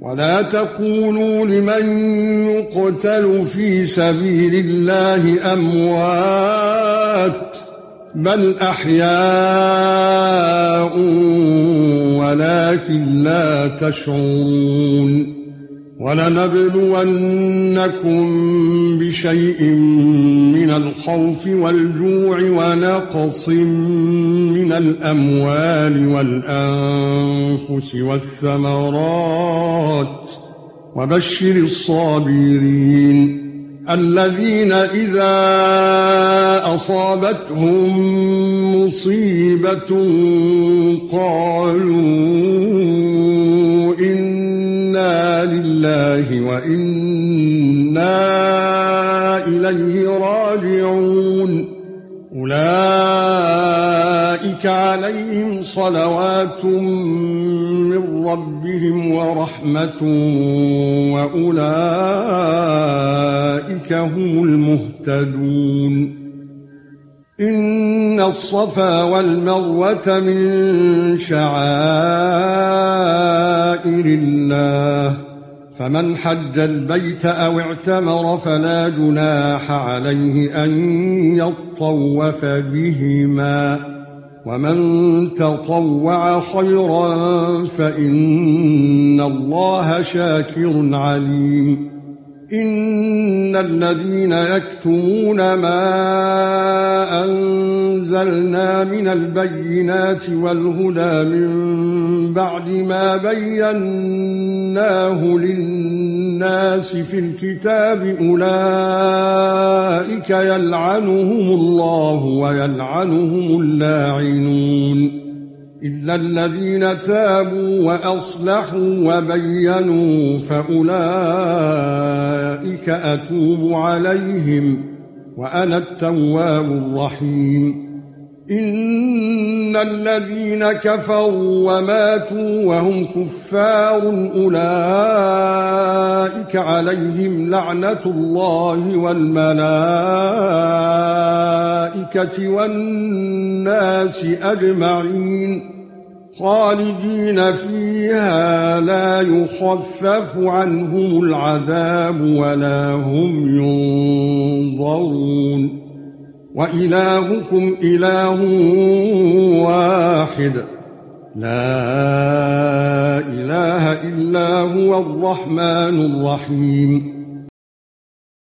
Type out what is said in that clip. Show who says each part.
Speaker 1: ولا تقولوا لمن يقتل في سبيل الله أموات بل أحياء ولكن لا تشعرون ولنبلونكم بشيء من الخوف والجوع ونقص من الأموال والأنفس والثمرات وبشر الصابرين الذين إذا أصابتهم مصيبة قالوا إنا لله وإنا إليه راجعون أولئك عليهم صلوات من ربهم ورحمة وأولئك هم المهتدون إن الصفا والمروة من شعائر الله فمن حج البيت أو اعتمر فلا جناح عليه أن يطوف بهما ومن تطوع خيرا فإن الله شاكر عليم إن الذين يكتمون ما أنزلنا من البينات والهدى من بعد ما بيناه للناس في الكتاب أولئك يلعنهم الله ويلعنهم اللاعنون إلا الذين تابوا وأصلحوا وبينوا فأولئك أتوب عليهم وأنا التواب الرحيم إن الذين كفروا وماتوا وهم كفار أولئك عليهم لعنة الله والملائكة والناس أجمعين خالدين فيها لا يخفف عنهم العذاب ولا هم ينظرون وإلهكم إله واحد لا إله إلا هو الرحمن الرحيم